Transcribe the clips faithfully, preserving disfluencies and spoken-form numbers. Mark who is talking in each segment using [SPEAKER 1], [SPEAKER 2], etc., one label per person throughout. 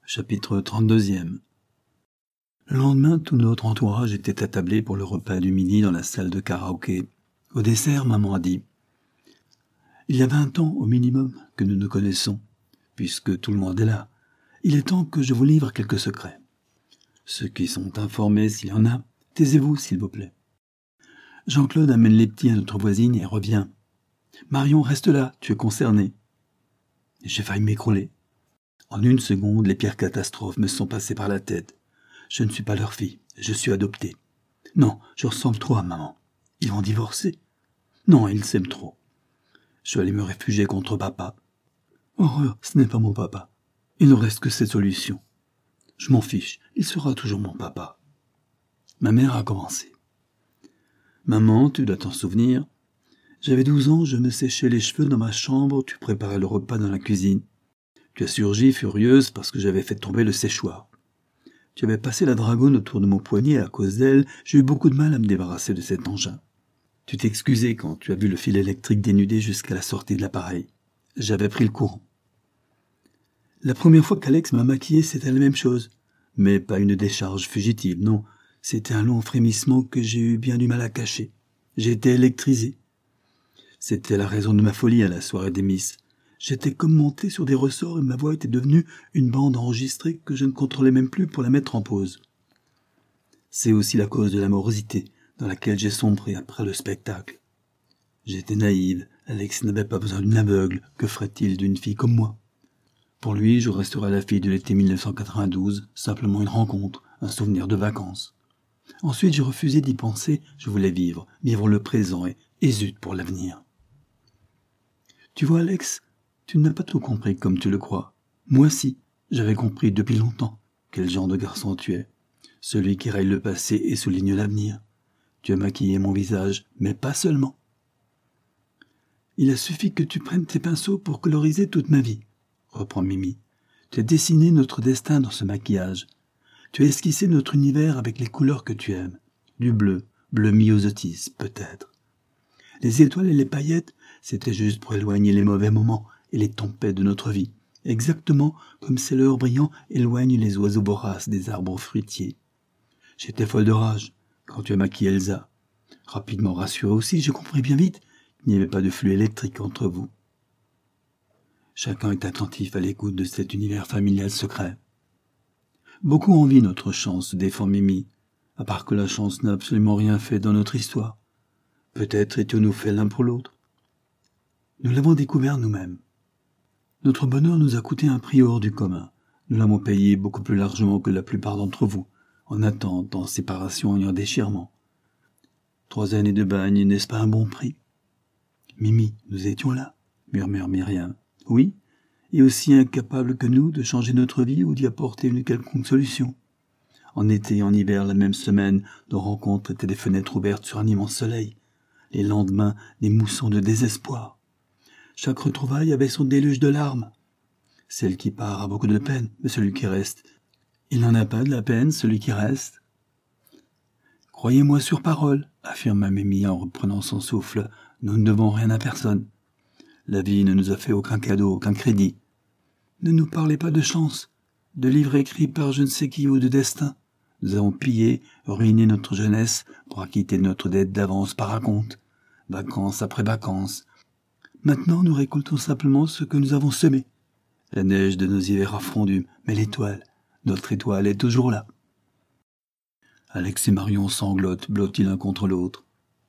[SPEAKER 1] Chapitre trente-deux. Le lendemain, tout notre entourage était attablé pour le repas du midi dans la salle de karaoké. Au dessert, maman a dit « Il y a vingt ans, au minimum, que nous nous connaissons. Puisque tout le monde est là, il est temps que je vous livre quelques secrets. Ceux qui sont informés, s'il y en a, taisez-vous, s'il vous plaît. Jean-Claude amène les petits à notre voisine et revient. Marion, reste là, tu es concernée. » J'ai failli m'écrouler. En une seconde, les pires catastrophes me sont passées par la tête. Je ne suis pas leur fille, je suis adopté. Non, je ressemble trop à maman. Ils vont divorcer. Non, ils s'aiment trop. Je suis allé me réfugier contre papa. Horreur, ce n'est pas mon papa. Il ne reste que cette solution. Je m'en fiche, il sera toujours mon papa. Ma mère a commencé. Maman, tu dois t'en souvenir. J'avais douze ans, je me séchais les cheveux dans ma chambre, tu préparais le repas dans la cuisine. Tu as surgi furieuse parce que j'avais fait tomber le séchoir. Tu avais passé la dragonne autour de mon poignet et à cause d'elle, j'ai eu beaucoup de mal à me débarrasser de cet engin. Tu t'es excusé quand tu as vu le fil électrique dénudé jusqu'à la sortie de l'appareil. J'avais pris le courant. La première fois qu'Alex m'a maquillée, c'était la même chose. Mais pas une décharge fugitive, non. C'était un long frémissement que j'ai eu bien du mal à cacher. J'ai été électrisé. C'était la raison de ma folie à la soirée des Miss. J'étais comme monté sur des ressorts et ma voix était devenue une bande enregistrée que je ne contrôlais même plus pour la mettre en pause. C'est aussi la cause de la morosité dans laquelle j'ai sombré après le spectacle. J'étais naïve, Alex n'avait pas besoin d'une aveugle, que ferait-il d'une fille comme moi? Pour lui, je resterai la fille de l'été mille neuf cent quatre-vingt-douze, simplement une rencontre, un souvenir de vacances. Ensuite, j'ai refusé d'y penser, je voulais vivre, vivre le présent et, et zut pour l'avenir. Tu vois, Alex, tu n'as pas tout compris comme tu le crois. Moi si, j'avais compris depuis longtemps quel genre de garçon tu es. Celui qui raye le passé et souligne l'avenir. Tu as maquillé mon visage, mais pas seulement. Il a suffi que tu prennes tes pinceaux pour coloriser toute ma vie, reprend Mimi. Tu as dessiné notre destin dans ce maquillage. Tu as esquissé notre univers avec les couleurs que tu aimes. Du bleu, bleu myosotis, peut-être. Les étoiles et les paillettes, c'était juste pour éloigner les mauvais moments et les tempêtes de notre vie, exactement comme ces leurres brillants éloignent les oiseaux voraces des arbres fruitiers. J'étais folle de rage quand tu as maquillé Elsa. Rapidement rassuré aussi, j'ai compris bien vite qu'il n'y avait pas de flux électrique entre vous. Chacun est attentif à l'écoute de cet univers familial secret. Beaucoup envient notre chance, défend Mimi, à part que la chance n'a absolument rien fait dans notre histoire. Peut-être étions-nous faits l'un pour l'autre. Nous l'avons découvert nous-mêmes. Notre bonheur nous a coûté un prix hors du commun. Nous l'avons payé beaucoup plus largement que la plupart d'entre vous, en attente, en séparation et en déchirement. Trois années de bagne, n'est-ce pas un bon prix? Mimi, nous étions là, murmure Myriam. Oui, et aussi incapables que nous de changer notre vie ou d'y apporter une quelconque solution. En été et en hiver, la même semaine, nos rencontres étaient des fenêtres ouvertes sur un immense soleil. Les lendemains, des moussons de désespoir. Chaque retrouvaille avait son déluge de larmes. Celle qui part a beaucoup de peine, mais celui qui reste, il n'en a pas de la peine, celui qui reste. Croyez-moi sur parole, affirma Mimi en reprenant son souffle, nous ne devons rien à personne. La vie ne nous a fait aucun cadeau, aucun crédit. Ne nous parlez pas de chance, de livres écrits par je ne sais qui ou de destin. Nous avons pillé, ruiné notre jeunesse pour acquitter notre dette d'avance par raconte, vacances après vacances. Maintenant, nous récoltons simplement ce que nous avons semé. La neige de nos hivers a fondu, mais l'étoile, notre étoile est toujours là. Alex et Marion sanglotent, blottis l'un contre l'autre.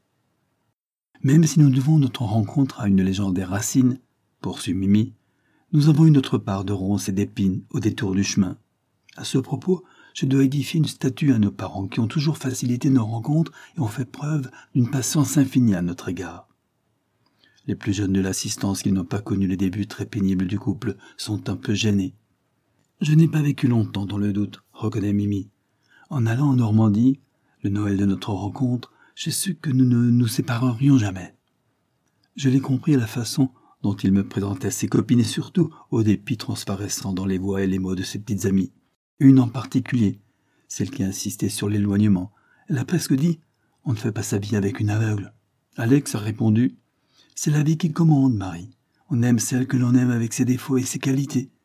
[SPEAKER 1] Même si nous devons notre rencontre à une légendaire racine, poursuit Mimi, nous avons eu notre part de ronces et d'épines au détour du chemin. À ce propos, je dois édifier une statue à nos parents qui ont toujours facilité nos rencontres et ont fait preuve d'une patience infinie à notre égard. Les plus jeunes de l'assistance qui n'ont pas connu les débuts très pénibles du couple sont un peu gênés. Je n'ai pas vécu longtemps dans le doute, reconnaît Mimi. En allant en Normandie, le Noël de notre rencontre, j'ai su que nous ne nous séparerions jamais. Je l'ai compris à la façon dont il me présentait ses copines et surtout au dépit transparaissant dans les voix et les mots de ses petites amies. Une en particulier, celle qui insistait sur l'éloignement. Elle a presque dit « On ne fait pas sa vie avec une aveugle ». Alex a répondu « C'est la vie qui commande, Marie. On aime celle que l'on aime avec ses défauts et ses qualités.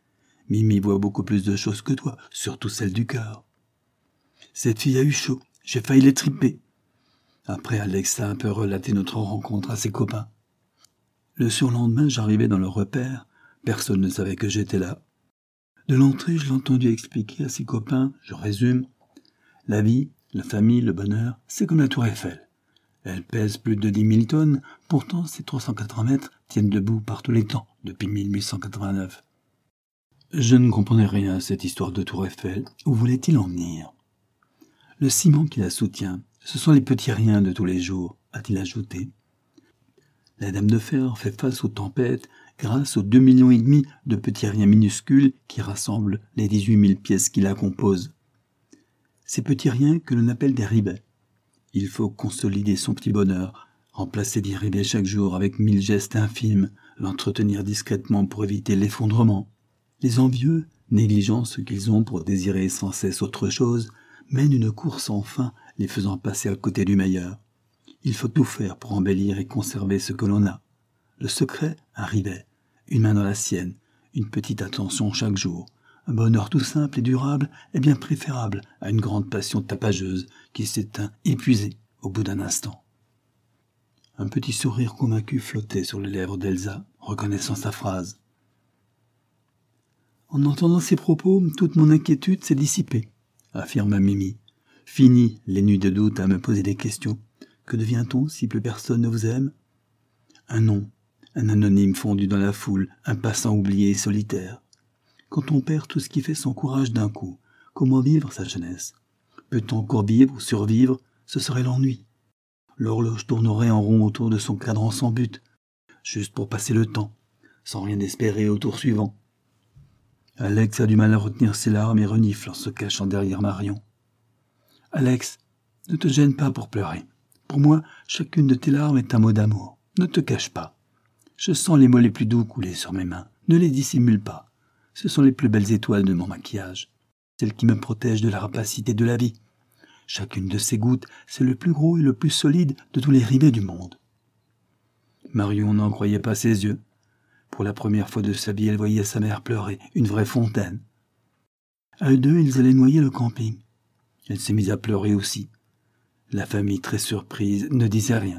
[SPEAKER 1] Mimi voit beaucoup plus de choses que toi, surtout celles du cœur. Cette fille a eu chaud, j'ai failli les triper. Après, Alex a un peu relaté notre rencontre à ses copains. Le surlendemain, j'arrivais dans le repère, personne ne savait que j'étais là. De l'entrée, je l'ai entendu expliquer à ses copains, je résume, la vie, la famille, le bonheur, c'est comme la tour Eiffel. Elle pèse plus de dix mille tonnes, pourtant ces trois cent quatre-vingts mètres tiennent debout par tous les temps, depuis mille huit cent quatre-vingt-neuf. Je ne comprenais rien à cette histoire de tour Eiffel. Où voulait-il en venir? Le ciment qui la soutient, ce sont les petits riens de tous les jours, a-t-il ajouté. La Dame de Fer fait face aux tempêtes grâce aux deux millions et demi de petits riens minuscules qui rassemblent les dix-huit mille pièces qui la composent. Ces petits riens que l'on appelle des rivets. Il faut consolider son petit bonheur, remplacer des rivets chaque jour avec mille gestes infimes, l'entretenir discrètement pour éviter l'effondrement. Les envieux, négligeant ce qu'ils ont pour désirer sans cesse autre chose, mènent une course sans fin, les faisant passer à côté du meilleur. Il faut tout faire pour embellir et conserver ce que l'on a. Le secret, un rivet, une main dans la sienne, une petite attention chaque jour. Un bonheur tout simple et durable est bien préférable à une grande passion tapageuse qui s'éteint épuisée au bout d'un instant. Un petit sourire convaincu flottait sur les lèvres d'Elsa, reconnaissant sa phrase. En entendant ces propos, toute mon inquiétude s'est dissipée, affirma Mimi. Fini les nuits de doute à me poser des questions. Que devient-on si plus personne ne vous aime? Un nom, un anonyme fondu dans la foule, un passant oublié et solitaire. Quand on perd tout ce qui fait son courage d'un coup, comment vivre sa jeunesse? Peut-on encore vivre ou survivre? Ce serait l'ennui. L'horloge tournerait en rond autour de son cadran sans but, juste pour passer le temps, sans rien espérer au tour suivant. Alex a du mal à retenir ses larmes et renifle en se cachant derrière Marion. Alex, ne te gêne pas pour pleurer. Pour moi, chacune de tes larmes est un mot d'amour. Ne te cache pas. Je sens les mots les plus doux couler sur mes mains. Ne les dissimule pas. Ce sont les plus belles étoiles de mon maquillage, celles qui me protègent de la rapacité de la vie. Chacune de ces gouttes, c'est le plus gros et le plus solide de tous les rivets du monde. Marion n'en croyait pas ses yeux. Pour la première fois de sa vie, elle voyait sa mère pleurer, une vraie fontaine. À eux deux, ils allaient noyer le camping. Elle s'est mise à pleurer aussi. La famille, très surprise, ne disait rien.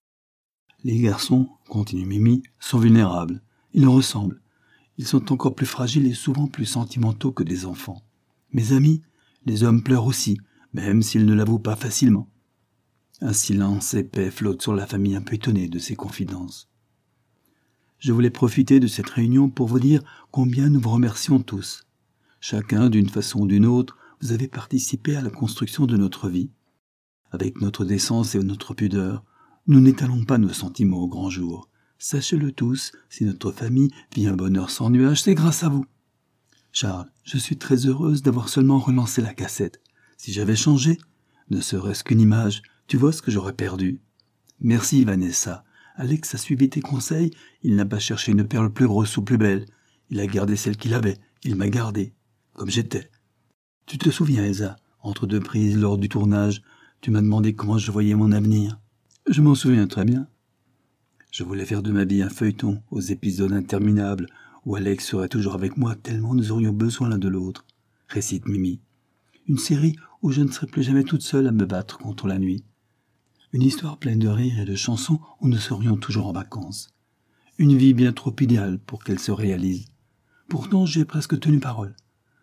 [SPEAKER 1] Les garçons, continue Mimi, sont vulnérables. Ils le ressemblent. Ils sont encore plus fragiles et souvent plus sentimentaux que des enfants. Mes amis, les hommes pleurent aussi, même s'ils ne l'avouent pas facilement. Un silence épais flotte sur la famille un peu étonnée de ces confidences. Je voulais profiter de cette réunion pour vous dire combien nous vous remercions tous. Chacun, d'une façon ou d'une autre, vous avez participé à la construction de notre vie. Avec notre décence et notre pudeur, nous n'étalons pas nos sentiments au grand jour. Sachez-le tous, si notre famille vit un bonheur sans nuages, c'est grâce à vous. Charles, je suis très heureuse d'avoir seulement relancé la cassette. Si j'avais changé, ne serait-ce qu'une image, tu vois ce que j'aurais perdu. Merci Vanessa. Alex a suivi tes conseils, il n'a pas cherché une perle plus grosse ou plus belle. Il a gardé celle qu'il avait, il m'a gardé, comme j'étais. Tu te souviens, Elsa, entre deux prises lors du tournage, tu m'as demandé comment je voyais mon avenir. Je m'en souviens très bien. Je voulais faire de ma vie un feuilleton aux épisodes interminables où Alex serait toujours avec moi tellement nous aurions besoin l'un de l'autre, récite Mimi. Une série où je ne serais plus jamais toute seule à me battre contre la nuit. Une histoire pleine de rires et de chansons où nous serions toujours en vacances. Une vie bien trop idéale pour qu'elle se réalise. Pourtant, j'ai presque tenu parole.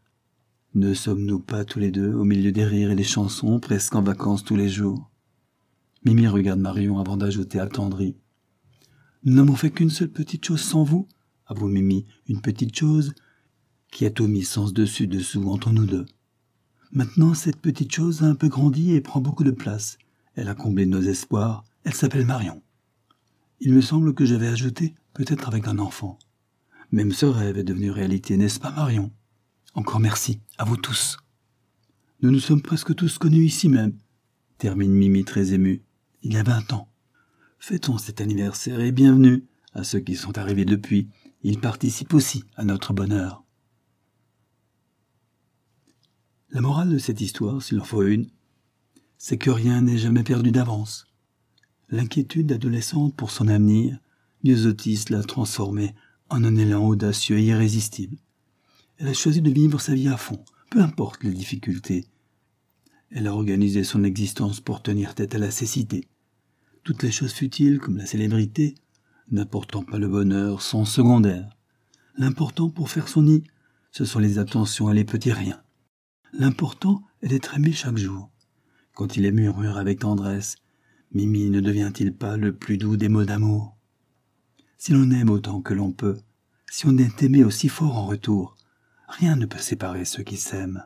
[SPEAKER 1] Ne sommes-nous pas tous les deux, au milieu des rires et des chansons, presque en vacances tous les jours? Mimi regarde Marion avant d'ajouter attendrie. Nous n'avons fait qu'une seule petite chose sans vous, avoue Mimi, une petite chose qui a tout mis sens dessus dessous entre nous deux. Maintenant, cette petite chose a un peu grandi et prend beaucoup de place. Elle a comblé nos espoirs, elle s'appelle Marion. Il me semble que j'avais ajouté, peut-être avec un enfant. Même ce rêve est devenu réalité, n'est-ce pas Marion? Encore merci, à vous tous. Nous nous sommes presque tous connus ici même, termine Mimi très émue. Il y a vingt ans. Fêtons cet anniversaire et bienvenue à ceux qui sont arrivés depuis. Ils participent aussi à notre bonheur. La morale de cette histoire, s'il en faut une, c'est que rien n'est jamais perdu d'avance. L'inquiétude adolescente pour son avenir, Myosotis l'a transformée en un élan audacieux et irrésistible. Elle a choisi de vivre sa vie à fond, peu importe les difficultés. Elle a organisé son existence pour tenir tête à la cécité. Toutes les choses futiles, comme la célébrité, n'apportant pas le bonheur, sont secondaires. L'important pour faire son nid, ce sont les attentions et les petits riens. L'important est d'être aimé chaque jour. Quand il est murmure avec tendresse, Mimi ne devient-il pas le plus doux des mots d'amour? Si l'on aime autant que l'on peut, si on est aimé aussi fort en retour, rien ne peut séparer ceux qui s'aiment.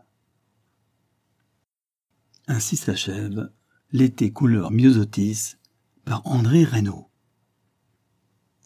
[SPEAKER 1] Ainsi s'achève L'été couleur myosotis par André Reynaud.